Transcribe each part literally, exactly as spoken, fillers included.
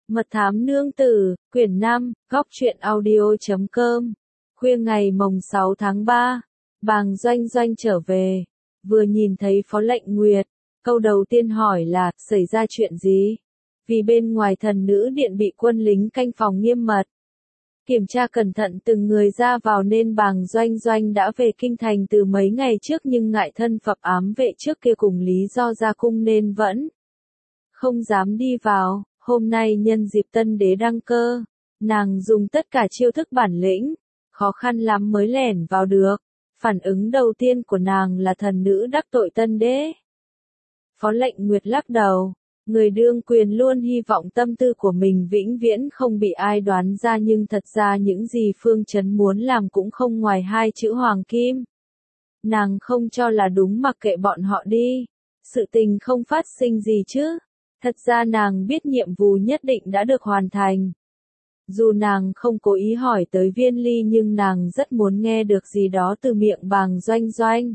Mật thám nương tử, quyển năm, góc truyện audio chấm com. Khuya ngày mồng sáu tháng ba, Bàng Doanh Doanh trở về, vừa nhìn thấy Phó Lệnh Nguyệt, câu đầu tiên hỏi là, xảy ra chuyện gì? Vì bên ngoài thần nữ điện bị quân lính canh phòng nghiêm mật, kiểm tra cẩn thận từng người ra vào nên Bàng Doanh Doanh đã về kinh thành từ mấy ngày trước, nhưng ngại thân phận ám vệ trước kia cùng lý do ra cung nên vẫn không dám đi vào. Hôm nay nhân dịp tân đế đăng cơ, nàng dùng tất cả chiêu thức bản lĩnh, khó khăn lắm mới lẻn vào được. Phản ứng đầu tiên của nàng là thần nữ đắc tội tân đế. Phó Lệnh Nguyệt lắc đầu, người đương quyền luôn hy vọng tâm tư của mình vĩnh viễn không bị ai đoán ra, nhưng thật ra những gì Phương Chấn muốn làm cũng không ngoài hai chữ hoàng kim. Nàng không cho là đúng, mặc kệ bọn họ đi, sự tình không phát sinh gì chứ. Thật ra nàng biết nhiệm vụ nhất định đã được hoàn thành. Dù nàng không cố ý hỏi tới Viên Ly, nhưng nàng rất muốn nghe được gì đó từ miệng Bàng Doanh Doanh.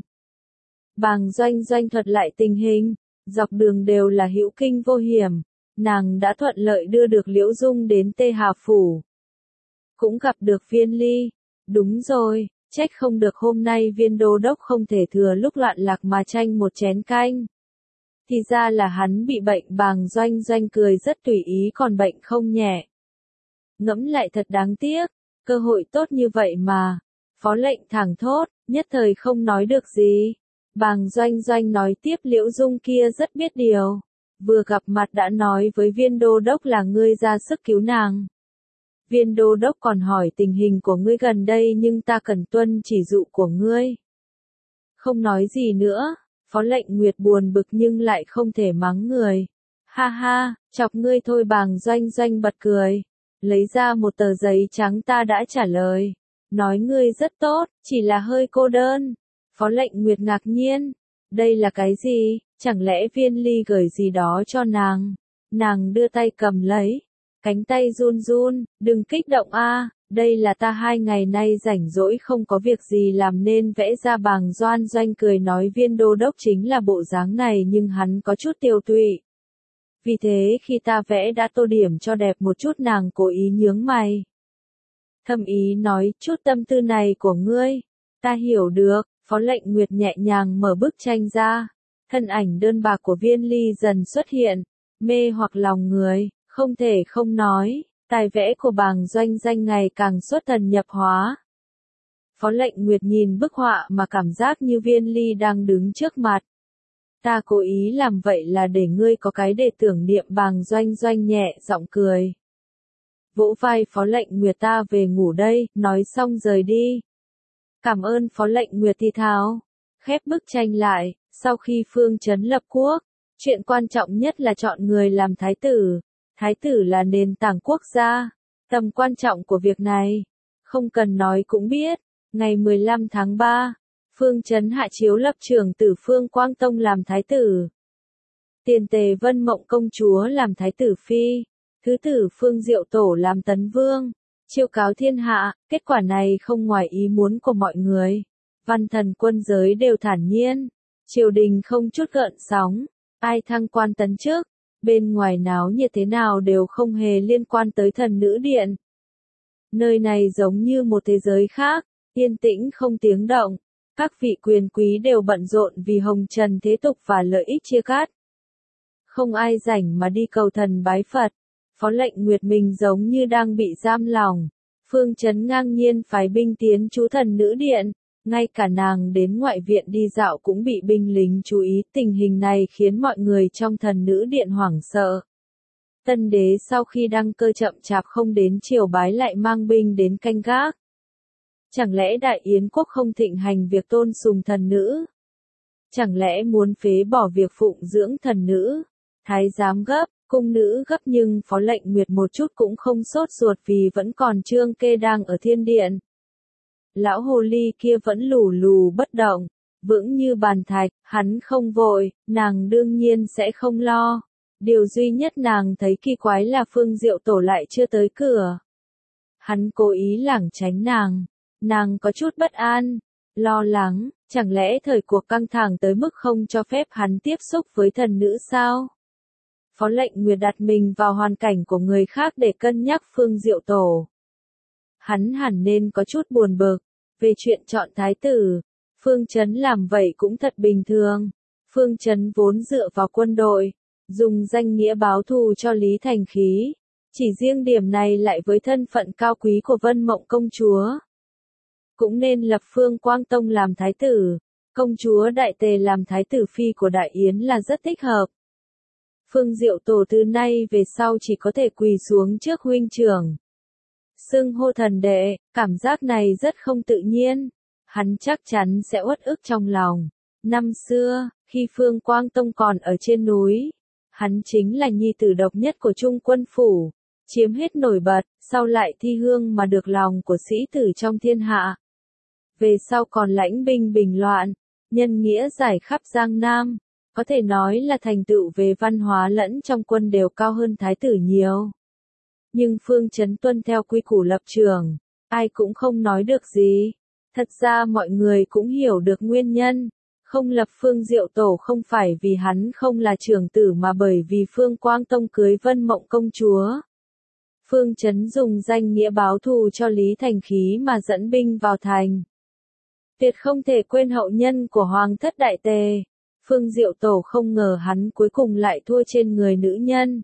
Bàng Doanh Doanh thuật lại tình hình, dọc đường đều là hữu kinh vô hiểm, nàng đã thuận lợi đưa được Liễu Dung đến Tê Hà Phủ. Cũng gặp được Viên Ly, đúng rồi, trách không được hôm nay Viên Đô Đốc không thể thừa lúc loạn lạc mà tranh một chén canh. Thì ra là hắn bị bệnh. Bàng Doanh Doanh cười rất tùy ý, còn bệnh không nhẹ. Ngẫm lại thật đáng tiếc, cơ hội tốt như vậy mà. Phó Lệnh thẳng thốt, nhất thời không nói được gì. Bàng Doanh Doanh nói tiếp, Liễu Dung kia rất biết điều. Vừa gặp mặt đã nói với Viên Đô Đốc là ngươi ra sức cứu nàng. Viên Đô Đốc còn hỏi tình hình của ngươi gần đây, nhưng ta cần tuân chỉ dụ của ngươi. Không nói gì nữa. Phó Lệnh Nguyệt buồn bực nhưng lại không thể mắng người. Ha ha, chọc ngươi thôi. Bàng Doanh Doanh bật cười, lấy ra một tờ giấy trắng. Ta đã trả lời, nói ngươi rất tốt, chỉ là hơi cô đơn. Phó Lệnh Nguyệt ngạc nhiên, đây là cái gì, chẳng lẽ Viên Ly gửi gì đó cho nàng? Nàng đưa tay cầm lấy, cánh tay run run, đừng kích động a. Đây là ta hai ngày nay rảnh rỗi không có việc gì làm nên vẽ ra. Bàng Doanh Doanh cười nói, Viên Đô Đốc chính là bộ dáng này nhưng hắn có chút tiêu tụy. Vì thế khi ta vẽ đã tô điểm cho đẹp một chút. Nàng cố ý nhướng mày, thâm ý nói, chút tâm tư này của ngươi, ta hiểu được. Phó Lệnh Nguyệt nhẹ nhàng mở bức tranh ra, thân ảnh đơn bạc của Viên Ly dần xuất hiện, mê hoặc lòng người, không thể không nói. Tài vẽ của Bàng Doanh Doanh ngày càng xuất thần nhập hóa. Phó Lệnh Nguyệt nhìn bức họa mà cảm giác như Viên Ly đang đứng trước mặt. Ta cố ý làm vậy là để ngươi có cái để tưởng niệm. Bàng Doanh Doanh nhẹ giọng cười, vỗ vai Phó Lệnh Nguyệt, ta về ngủ đây, nói xong rời đi. Cảm ơn. Phó Lệnh Nguyệt thì thào, khép bức tranh lại. Sau khi Phương Chấn lập quốc, chuyện quan trọng nhất là chọn người làm thái tử. Thái tử là nền tảng quốc gia. Tầm quan trọng của việc này, không cần nói cũng biết. Ngày mười lăm tháng ba, Phương Chấn hạ chiếu lập trưởng tử Phương Quang Tông làm thái tử. Tiền Tề Vân Mộng công chúa làm thái tử phi. Thứ tử Phương Diệu Tổ làm tấn vương. Chiêu cáo thiên hạ, kết quả này không ngoài ý muốn của mọi người. Văn thần quân giới đều thản nhiên. Triều đình không chút gợn sóng. Ai thăng quan tấn chức, bên ngoài náo nhiệt thế nào đều không hề liên quan tới thần nữ điện. Nơi này giống như một thế giới khác, yên tĩnh không tiếng động. Các vị quyền quý đều bận rộn vì hồng trần thế tục và lợi ích chia cắt. Không ai rảnh mà đi cầu thần bái Phật. Phó Lệnh Nguyệt mình giống như đang bị giam lòng. Phương Chấn ngang nhiên phái binh tiến trú thần nữ điện. Ngay cả nàng đến ngoại viện đi dạo cũng bị binh lính chú ý. Tình hình này khiến mọi người trong thần nữ điện hoảng sợ. Tân đế sau khi đăng cơ chậm chạp không đến triều bái, lại mang binh đến canh gác. Chẳng lẽ Đại Yến quốc không thịnh hành việc tôn sùng thần nữ? Chẳng lẽ muốn phế bỏ việc phụng dưỡng thần nữ? Thái giám gấp, cung nữ gấp, nhưng Phó Lệnh Nguyệt một chút cũng không sốt ruột vì vẫn còn Trương Kê đang ở thiên điện. Lão hồ ly kia vẫn lù lù bất động, vững như bàn thạch. Hắn không vội, nàng đương nhiên sẽ không lo. Điều duy nhất nàng thấy kỳ quái là Phương Diệu Tổ lại chưa tới cửa. Hắn cố ý lảng tránh nàng. Nàng có chút bất an, lo lắng, chẳng lẽ thời cuộc căng thẳng tới mức không cho phép hắn tiếp xúc với thần nữ sao? Phó Lệnh Nguyệt đặt mình vào hoàn cảnh của người khác để cân nhắc Phương Diệu Tổ. Hắn hẳn nên có chút buồn bực, về chuyện chọn thái tử, Phương Chấn làm vậy cũng thật bình thường. Phương Chấn vốn dựa vào quân đội, dùng danh nghĩa báo thù cho Lý Thành Khí. Chỉ riêng điểm này lại với thân phận cao quý của Vân Mộng công chúa. Cũng nên lập Phương Quang Tông làm thái tử, công chúa Đại Tề làm thái tử phi của Đại Yến là rất thích hợp. Phương Diệu Tổ từ nay về sau chỉ có thể quỳ xuống trước huynh trưởng. Xưng hô thần đệ, cảm giác này rất không tự nhiên. Hắn chắc chắn sẽ uất ức trong lòng. Năm xưa, khi Phương Quang Tông còn ở trên núi, hắn chính là nhi tử độc nhất của Trung Quân Phủ, chiếm hết nổi bật, sau lại thi hương mà được lòng của sĩ tử trong thiên hạ. Về sau còn lãnh binh bình loạn, nhân nghĩa giải khắp Giang Nam, có thể nói là thành tựu về văn hóa lẫn trong quân đều cao hơn thái tử nhiều. Nhưng Phương Chấn tuân theo quy củ lập trường, ai cũng không nói được gì. Thật ra mọi người cũng hiểu được nguyên nhân, không lập Phương Diệu Tổ không phải vì hắn không là trưởng tử mà bởi vì Phương Quang Tông cưới Vân Mộng công chúa. Phương Chấn dùng danh nghĩa báo thù cho Lý Thành Khí mà dẫn binh vào thành. Tuyệt không thể quên hậu nhân của Hoàng thất Đại Tề. Phương Diệu Tổ không ngờ hắn cuối cùng lại thua trên người nữ nhân.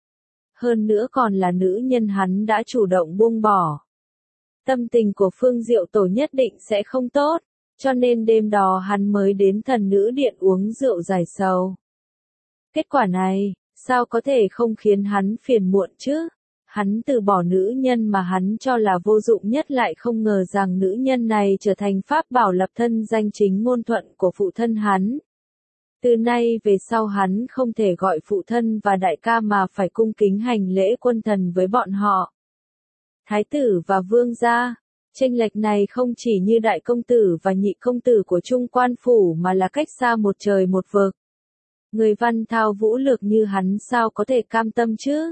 Hơn nữa còn là nữ nhân hắn đã chủ động buông bỏ. Tâm tình của Phương Diệu Tổ nhất định sẽ không tốt, cho nên đêm đó hắn mới đến Thần Nữ Điện uống rượu giải sầu. Kết quả này, sao có thể không khiến hắn phiền muộn chứ? Hắn từ bỏ nữ nhân mà hắn cho là vô dụng nhất lại không ngờ rằng nữ nhân này trở thành pháp bảo lập thân danh chính ngôn thuận của phụ thân hắn. Từ nay về sau hắn không thể gọi phụ thân và đại ca mà phải cung kính hành lễ quân thần với bọn họ. Thái tử và vương gia, chênh lệch này không chỉ như đại công tử và nhị công tử của Trung Quan Phủ mà là cách xa một trời một vực. Người văn thao vũ lược như hắn sao có thể cam tâm chứ?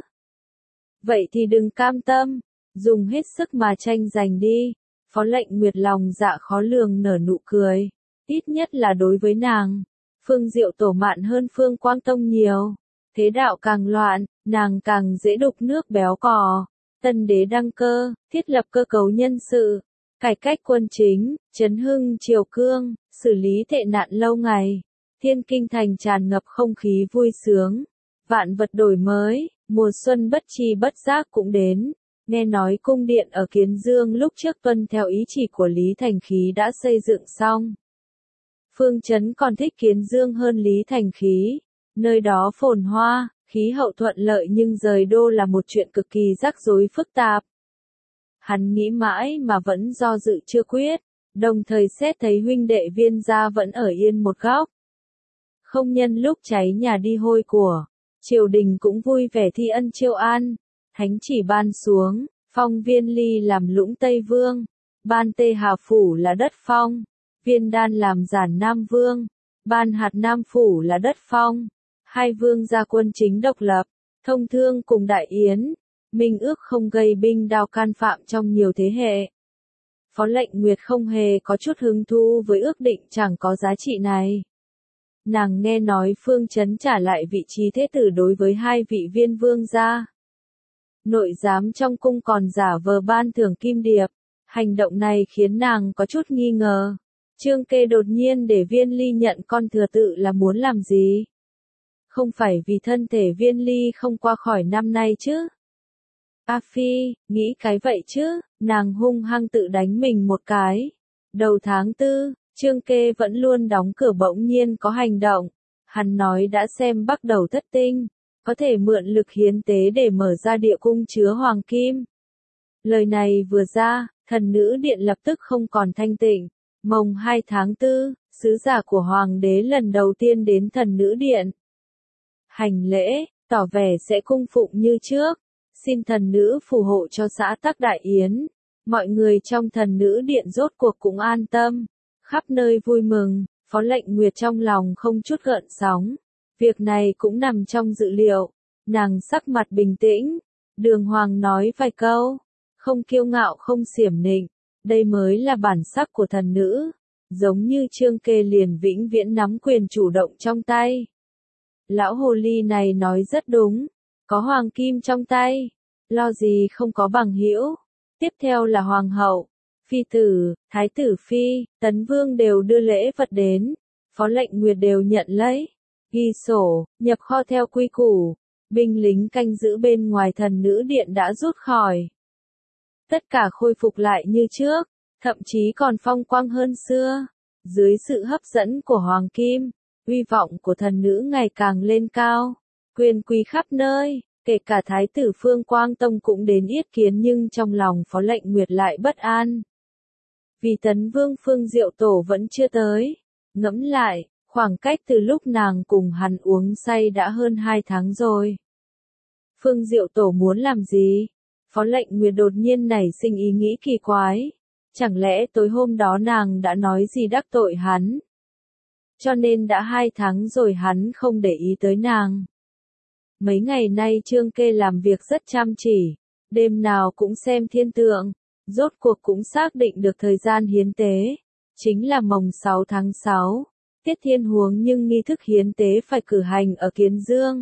Vậy thì đừng cam tâm, dùng hết sức mà tranh giành đi. Phó Lệnh Nguyệt lòng dạ khó lường nở nụ cười, ít nhất là đối với nàng. Phương Diệu Tổ mạn hơn Phương Quang Tông nhiều. Thế đạo càng loạn, nàng càng dễ đục nước béo cò. Tân đế đăng cơ, thiết lập cơ cấu nhân sự, cải cách quân chính, trấn hưng triều cương, xử lý tệ nạn lâu ngày. Thiên Kinh thành tràn ngập không khí vui sướng. Vạn vật đổi mới, mùa xuân bất chi bất giác cũng đến. Nghe nói cung điện ở Kiến Dương lúc trước tuân theo ý chỉ của Lý Thành Khí đã xây dựng xong. Phương Chấn còn thích Kiến Dương hơn Lý Thành Khí. Nơi đó phồn hoa, khí hậu thuận lợi nhưng rời đô là một chuyện cực kỳ rắc rối phức tạp. Hắn nghĩ mãi mà vẫn do dự chưa quyết, đồng thời xét thấy huynh đệ Viên gia vẫn ở yên một góc. Không nhân lúc cháy nhà đi hôi của, triều đình cũng vui vẻ thi ân chiêu an. Thánh chỉ ban xuống, phong Viên Ly làm Lũng Tây Vương, ban Tê Hà Phủ là đất phong, Viên Đan làm Giản Nam Vương, ban Hạt Nam Phủ là đất phong. Hai vương gia quân chính độc lập, thông thương cùng Đại Yến, minh ước không gây binh đao can phạm trong nhiều thế hệ. Phó Lệnh Nguyệt không hề có chút hứng thú với ước định chẳng có giá trị này. Nàng nghe nói Phương Chấn trả lại vị trí thế tử đối với hai vị viên vương gia. Nội giám trong cung còn giả vờ ban thưởng kim điệp, hành động này khiến nàng có chút nghi ngờ. Trương Kê đột nhiên để Viên Ly nhận con thừa tự là muốn làm gì? Không phải vì thân thể Viên Ly không qua khỏi năm nay chứ? A Phi, nghĩ cái vậy chứ, nàng hung hăng tự đánh mình một cái. Đầu tháng tư, Trương Kê vẫn luôn đóng cửa bỗng nhiên có hành động. Hắn nói đã xem bắt đầu thất tinh, có thể mượn lực hiến tế để mở ra địa cung chứa hoàng kim. Lời này vừa ra, Thần Nữ Điện lập tức không còn thanh tịnh. Mồng hai tháng tư, sứ giả của Hoàng đế lần đầu tiên đến Thần Nữ Điện. Hành lễ, tỏ vẻ sẽ cung phụng như trước, xin thần nữ phù hộ cho xã Tắc Đại Yến. Mọi người trong Thần Nữ Điện rốt cuộc cũng an tâm, khắp nơi vui mừng. Phó Lệnh Nguyệt trong lòng không chút gợn sóng, việc này cũng nằm trong dự liệu. Nàng sắc mặt bình tĩnh, đường hoàng nói vài câu, không kiêu ngạo không xiểm nịnh, đây mới là bản sắc của thần nữ, giống như Trương Kê liền vĩnh viễn nắm quyền chủ động trong tay. Lão hồ ly này nói rất đúng, có hoàng kim trong tay, lo gì không có bằng hữu. Tiếp theo là hoàng hậu, phi tử, thái tử phi, tấn vương đều đưa lễ vật đến, Phó Lệnh Nguyệt đều nhận lấy, ghi sổ, nhập kho theo quy củ, binh lính canh giữ bên ngoài thần nữ điện đã rút khỏi. Tất cả khôi phục lại như trước, thậm chí còn phong quang hơn xưa. Dưới sự hấp dẫn của hoàng kim, uy vọng của thần nữ ngày càng lên cao, quyền quý khắp nơi, kể cả thái tử Phương Quang Tông cũng đến yết kiến, nhưng trong lòng Phó Lệnh Nguyệt lại bất an. Vì tấn vương Phương Diệu Tổ vẫn chưa tới, ngẫm lại, khoảng cách từ lúc nàng cùng hắn uống say đã hơn hai tháng rồi. Phương Diệu Tổ muốn làm gì? Phó Lệnh Nguyệt đột nhiên nảy sinh ý nghĩ kỳ quái. Chẳng lẽ tối hôm đó nàng đã nói gì đắc tội hắn? Cho nên đã hai tháng rồi hắn không để ý tới nàng. Mấy ngày nay Trương Kê làm việc rất chăm chỉ, đêm nào cũng xem thiên tượng, rốt cuộc cũng xác định được thời gian hiến tế, chính là mồng sáu tháng sáu, tiết thiên huống, nhưng nghi thức hiến tế phải cử hành ở Kiến Dương.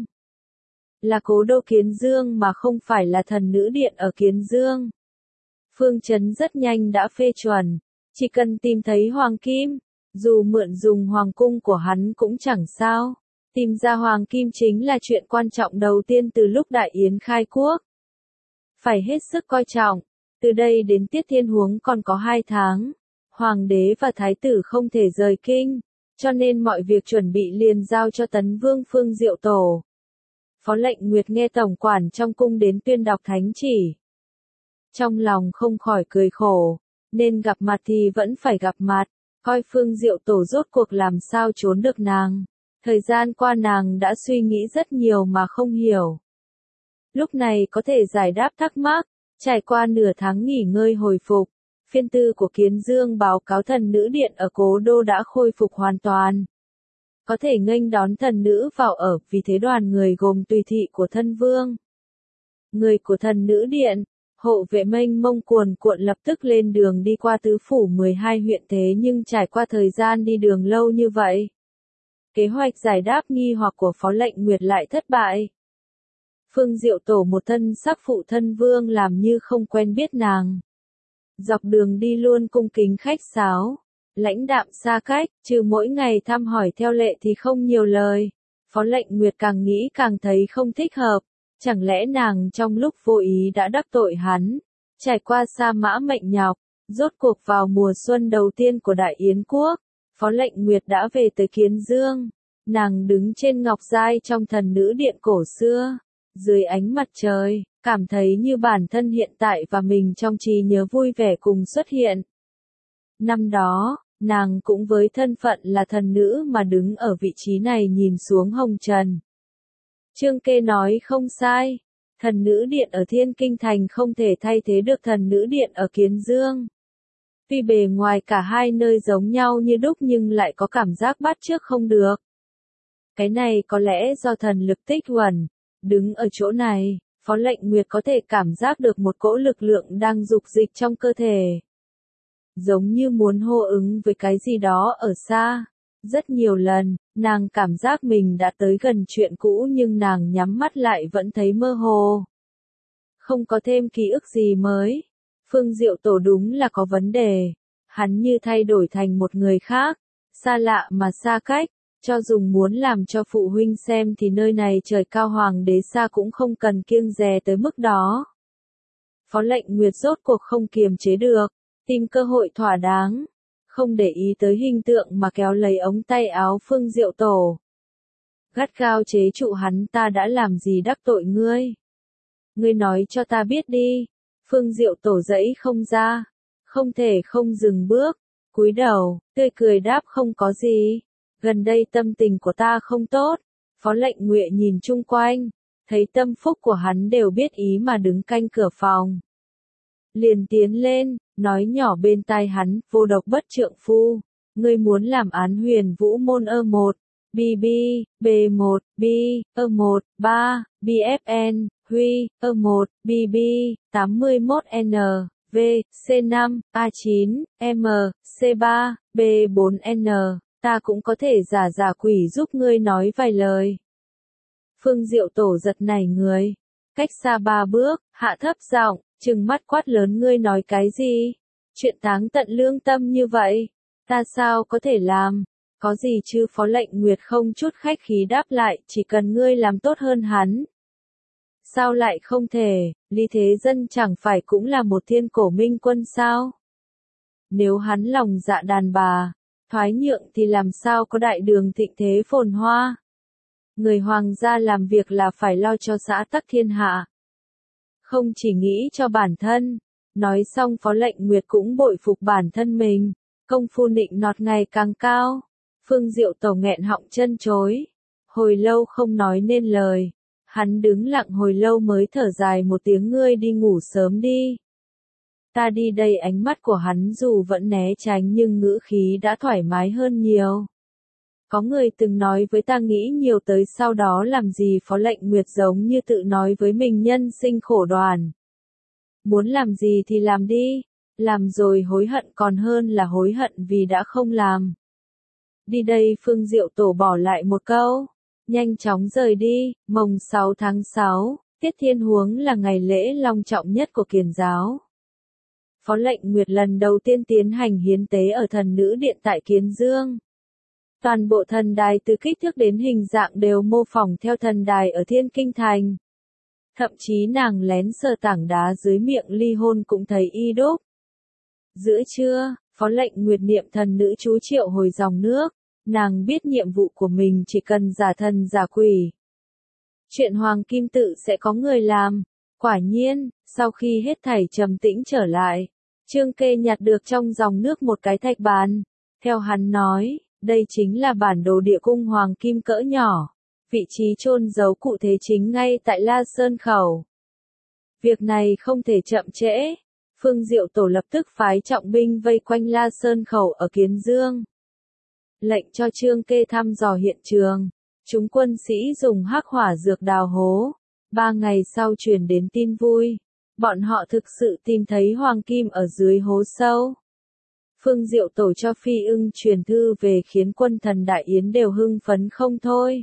Là cố đô Kiến Dương mà không phải là thần nữ điện ở Kiến Dương. Phương Chấn rất nhanh đã phê chuẩn, chỉ cần tìm thấy hoàng kim, dù mượn dùng hoàng cung của hắn cũng chẳng sao. Tìm ra hoàng kim chính là chuyện quan trọng đầu tiên từ lúc Đại Yến khai quốc. Phải hết sức coi trọng, từ đây đến tiết thiên huống còn có hai tháng. Hoàng đế và thái tử không thể rời kinh, cho nên mọi việc chuẩn bị liền giao cho tấn vương Phương Diệu Tổ. Phó Lệnh Nguyệt nghe tổng quản trong cung đến tuyên đọc thánh chỉ. Trong lòng không khỏi cười khổ, nên gặp mặt thì vẫn phải gặp mặt, coi Phương Diệu Tổ rốt cuộc làm sao trốn được nàng. Thời gian qua nàng đã suy nghĩ rất nhiều mà không hiểu. Lúc này có thể giải đáp thắc mắc, trải qua nửa tháng nghỉ ngơi hồi phục, phiên tư của Kiến Dương báo cáo thần nữ điện ở Cố Đô đã khôi phục hoàn toàn. Có thể nghênh đón thần nữ vào ở, vì thế đoàn người gồm tùy thị của thân vương, người của thần nữ điện, hộ vệ mênh mông cuồn cuộn lập tức lên đường đi qua tứ phủ mười hai huyện, thế nhưng trải qua thời gian đi đường lâu như vậy, kế hoạch giải đáp nghi hoặc của Phó Lệnh Nguyệt lại thất bại. Phương Diệu Tổ một thân sắc phụ thân vương làm như không quen biết nàng. Dọc đường đi luôn cung kính khách sáo, lãnh đạm xa cách, trừ mỗi ngày thăm hỏi theo lệ thì không nhiều lời. Phó Lệnh Nguyệt càng nghĩ càng thấy không thích hợp, chẳng lẽ nàng trong lúc vô ý đã đắc tội hắn, trải qua sa mã mệnh nhọc, rốt cuộc vào mùa xuân đầu tiên của Đại Yến quốc, Phó Lệnh Nguyệt đã về tới Kiến Dương. Nàng đứng trên ngọc giai trong thần nữ điện cổ xưa, dưới ánh mặt trời, cảm thấy như bản thân hiện tại và mình trong trí nhớ vui vẻ cùng xuất hiện. Năm đó, nàng cũng với thân phận là thần nữ mà đứng ở vị trí này nhìn xuống hồng trần. Trương Kê nói không sai, thần nữ điện ở Thiên Kinh Thành không thể thay thế được thần nữ điện ở Kiến Dương. Tuy bề ngoài cả hai nơi giống nhau như đúc nhưng lại có cảm giác bắt chước không được. Cái này có lẽ do thần lực tích uẩn. Đứng ở chỗ này, Phó Lệnh Nguyệt có thể cảm giác được một cỗ lực lượng đang dục dịch trong cơ thể. Giống như muốn hô ứng với cái gì đó ở xa. Rất nhiều lần, nàng cảm giác mình đã tới gần chuyện cũ nhưng nàng nhắm mắt lại vẫn thấy mơ hồ. Không có thêm ký ức gì mới. Phương Diệu Tổ đúng là có vấn đề. Hắn như thay đổi thành một người khác, xa lạ mà xa cách. Cho dùng muốn làm cho phụ huynh xem thì nơi này trời cao hoàng đế xa cũng không cần kiêng dè tới mức đó. Phó Lệnh Nguyệt rốt cuộc không kiềm chế được, tìm cơ hội thỏa đáng, không để ý tới hình tượng mà kéo lấy ống tay áo Phương Diệu Tổ. Gắt gao chế trụ hắn, ta đã làm gì đắc tội ngươi? Ngươi nói cho ta biết đi. Phương Diệu Tổ dãy không ra, không thể không dừng bước, cúi đầu, tươi cười đáp không có gì. Gần đây tâm tình của ta không tốt. Phó Lệnh Nguyệt nhìn chung quanh, thấy tâm phúc của hắn đều biết ý mà đứng canh cửa phòng. Liền tiến lên, nói nhỏ bên tai hắn, vô độc bất trượng phu. Ngươi muốn làm án huyền vũ môn ơ một, bê bê, bê một, B, ơ một, ba, bê ép en, Huy, ơ một, bê bê, tám mươi mốt N, V, C năm, A chín, M, C ba, B bốn N. Ta cũng có thể giả giả quỷ giúp ngươi nói vài lời. Phương Diệu Tổ giật nảy người, cách xa ba bước, hạ thấp giọng, trừng mắt quát lớn ngươi nói cái gì? Chuyện táng tận lương tâm như vậy, ta sao có thể làm? Có gì chứ? Phó Lệnh Nguyệt không chút khách khí đáp lại, chỉ cần ngươi làm tốt hơn hắn. Sao lại không thể, Lý Thế Dân chẳng phải cũng là một thiên cổ minh quân sao? Nếu hắn lòng dạ đàn bà, thoái nhượng thì làm sao có đại đường thịnh thế phồn hoa? Người hoàng gia làm việc là phải lo cho xã tắc thiên hạ. Không chỉ nghĩ cho bản thân. Nói xong Phó Lệnh Nguyệt cũng bội phục bản thân mình. Công phu nịnh nọt ngày càng cao. Phương Diệu Tổ nghẹn họng chân chối. Hồi lâu không nói nên lời. Hắn đứng lặng hồi lâu mới thở dài một tiếng ngươi đi ngủ sớm đi. Ta đi đây. Ánh mắt của hắn dù vẫn né tránh nhưng ngữ khí đã thoải mái hơn nhiều. Có người từng nói với ta nghĩ nhiều tới sau đó làm gì. Phó Lệnh Nguyệt giống như tự nói với mình nhân sinh khổ đoàn. Muốn làm gì thì làm đi, làm rồi hối hận còn hơn là hối hận vì đã không làm. Đi đây. Phương Diệu Tổ bỏ lại một câu, nhanh chóng rời đi. Mồng sáu tháng sáu, Tiết Thiên Huống là ngày lễ long trọng nhất của Kiền giáo. Phó Lệnh Nguyệt lần đầu tiên tiến hành hiến tế ở Thần Nữ Điện tại Kiến Dương. Toàn bộ thần đài từ kích thước đến hình dạng đều mô phỏng theo thần đài ở Thiên Kinh Thành. Thậm chí nàng lén sờ tảng đá dưới miệng ly hôn cũng thấy y đúc. Giữa trưa, Phó Lệnh Nguyệt niệm thần nữ chú triệu hồi dòng nước. Nàng biết nhiệm vụ của mình chỉ cần giả thần giả quỷ. Chuyện Hoàng Kim Tự sẽ có người làm. Quả nhiên, sau khi hết thảy trầm tĩnh trở lại, Trương Kê nhặt được trong dòng nước một cái thạch bàn. Theo hắn nói, đây chính là bản đồ địa cung Hoàng Kim cỡ nhỏ. Vị trí chôn giấu cụ thể chính ngay tại La Sơn Khẩu. Việc này không thể chậm trễ. Phương Diệu Tổ lập tức phái trọng binh vây quanh La Sơn Khẩu ở Kiến Dương. Lệnh cho Trương Kê thăm dò hiện trường. Chúng quân sĩ dùng hắc hỏa dược đào hố. Ba ngày sau truyền đến tin vui. Bọn họ thực sự tìm thấy hoàng kim ở dưới hố sâu. Phương Diệu Tổ cho Phi Ưng truyền thư về khiến quân thần Đại Yến đều hưng phấn không thôi.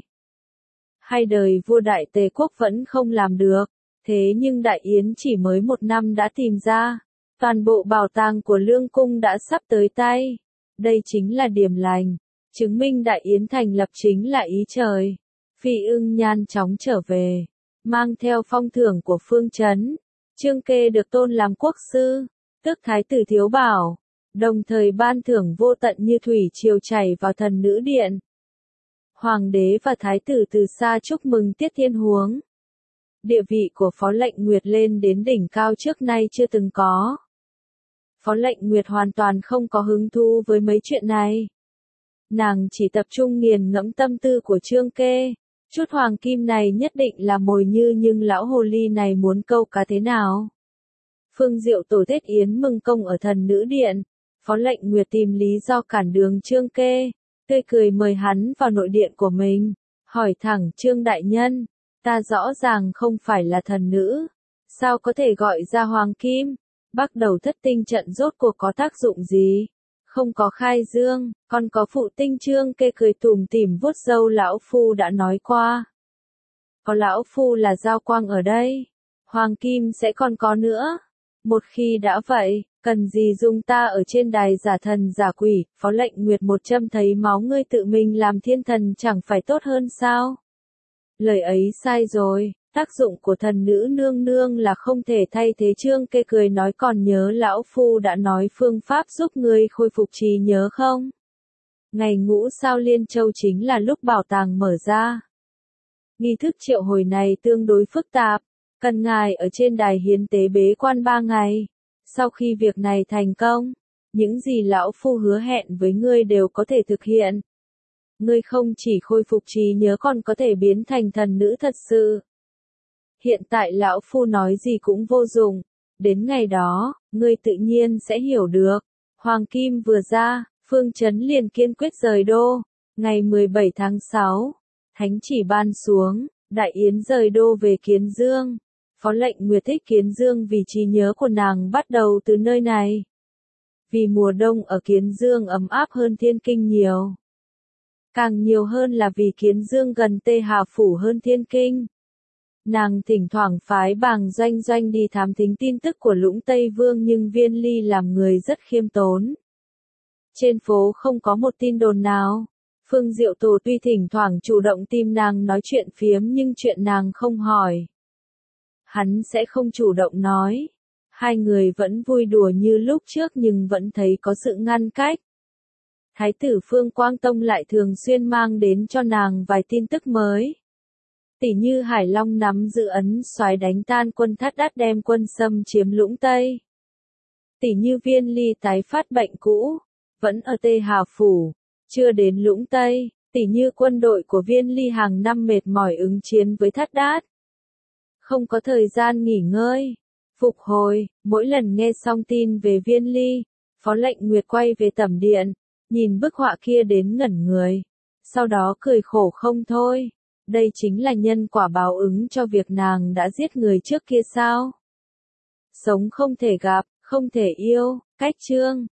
Hai đời vua Đại Tề Quốc vẫn không làm được, thế nhưng Đại Yến chỉ mới một năm đã tìm ra. Toàn bộ bảo tàng của Lương Cung đã sắp tới tay. Đây chính là điểm lành, chứng minh Đại Yến thành lập chính là ý trời. Phi Ưng nhanh chóng trở về, mang theo phong thưởng của Phương Chấn. Trương Kê được tôn làm quốc sư, tức Thái tử Thiếu Bảo, đồng thời ban thưởng vô tận như thủy triều chảy vào Thần Nữ Điện. Hoàng đế và Thái tử từ xa chúc mừng Tiết Thiên Huống. Địa vị của Phó Lệnh Nguyệt lên đến đỉnh cao trước nay chưa từng có. Phó Lệnh Nguyệt hoàn toàn không có hứng thú với mấy chuyện này. Nàng chỉ tập trung nghiền ngẫm tâm tư của Trương Kê. Chút hoàng kim này nhất định là mồi như nhưng lão hồ ly này muốn câu cá thế nào. Phương Diệu Tổ Tết Yến mừng công ở Thần Nữ Điện. Phó Lệnh Nguyệt tìm lý do cản đường Trương Kê. Tươi cười mời hắn vào nội điện của mình. Hỏi thẳng Trương Đại Nhân. Ta rõ ràng không phải là thần nữ. Sao có thể gọi ra hoàng kim? Bắt đầu thất tinh trận rốt cuộc có tác dụng gì? Không có khai dương, còn có phụ tinh. Trương Kê cười tủm tỉm vuốt râu lão phu đã nói qua. Có lão phu là giao quang ở đây. Hoàng kim sẽ còn có nữa. Một khi đã vậy, cần gì dùng ta ở trên đài giả thần giả quỷ. Phó Lệnh Nguyệt một châm thấy máu ngươi tự mình làm thiên thần chẳng phải tốt hơn sao? Lời ấy sai rồi, tác dụng của thần nữ nương nương là không thể thay thế. Trương Kê cười nói còn nhớ lão phu đã nói phương pháp giúp ngươi khôi phục trí nhớ không? Ngày ngũ sao Liên Châu chính là lúc bảo tàng mở ra. Nghi thức triệu hồi này tương đối phức tạp, cần ngài ở trên đài hiến tế bế quan ba ngày. Sau khi việc này thành công, những gì lão phu hứa hẹn với ngươi đều có thể thực hiện. Ngươi không chỉ khôi phục trí nhớ còn có thể biến thành thần nữ thật sự. Hiện tại lão phu nói gì cũng vô dụng. Đến ngày đó, ngươi tự nhiên sẽ hiểu được. Hoàng kim vừa ra, Phương Chấn liền kiên quyết rời đô. Ngày mười bảy tháng sáu, thánh chỉ ban xuống, Đại Yến rời đô về Kiến Dương. Phó Lệnh Nguyệt thích Kiến Dương vì trí nhớ của nàng bắt đầu từ nơi này. Vì mùa đông ở Kiến Dương ấm áp hơn Thiên Kinh nhiều. Càng nhiều hơn là vì Kiến Dương gần Tê Hà Phủ hơn Thiên Kinh. Nàng thỉnh thoảng phái Bàng Doanh Doanh đi thám thính tin tức của Lũng Tây Vương nhưng Viên Ly làm người rất khiêm tốn. Trên phố không có một tin đồn nào. Phương Diệu Tổ tuy thỉnh thoảng chủ động tìm nàng nói chuyện phiếm nhưng chuyện nàng không hỏi, hắn sẽ không chủ động nói. Hai người vẫn vui đùa như lúc trước nhưng vẫn thấy có sự ngăn cách. Thái tử Phương Quang Tông lại thường xuyên mang đến cho nàng vài tin tức mới. Tỷ như Hải Long nắm giữ ấn soái đánh tan quân Thát Đát đem quân xâm chiếm Lũng Tây. Tỷ như Viên Ly tái phát bệnh cũ, vẫn ở Tê Hà Phủ, chưa đến Lũng Tây. Tỷ như quân đội của Viên Ly hàng năm mệt mỏi ứng chiến với Thát Đát, không có thời gian nghỉ ngơi, phục hồi. Mỗi lần nghe xong tin về Viên Ly, Phó Lệnh Nguyệt quay về tẩm điện, nhìn bức họa kia đến ngẩn người, sau đó cười khổ không thôi. Đây chính là nhân quả báo ứng cho việc nàng đã giết người trước kia sao? Sống không thể gặp, không thể yêu, cách chương.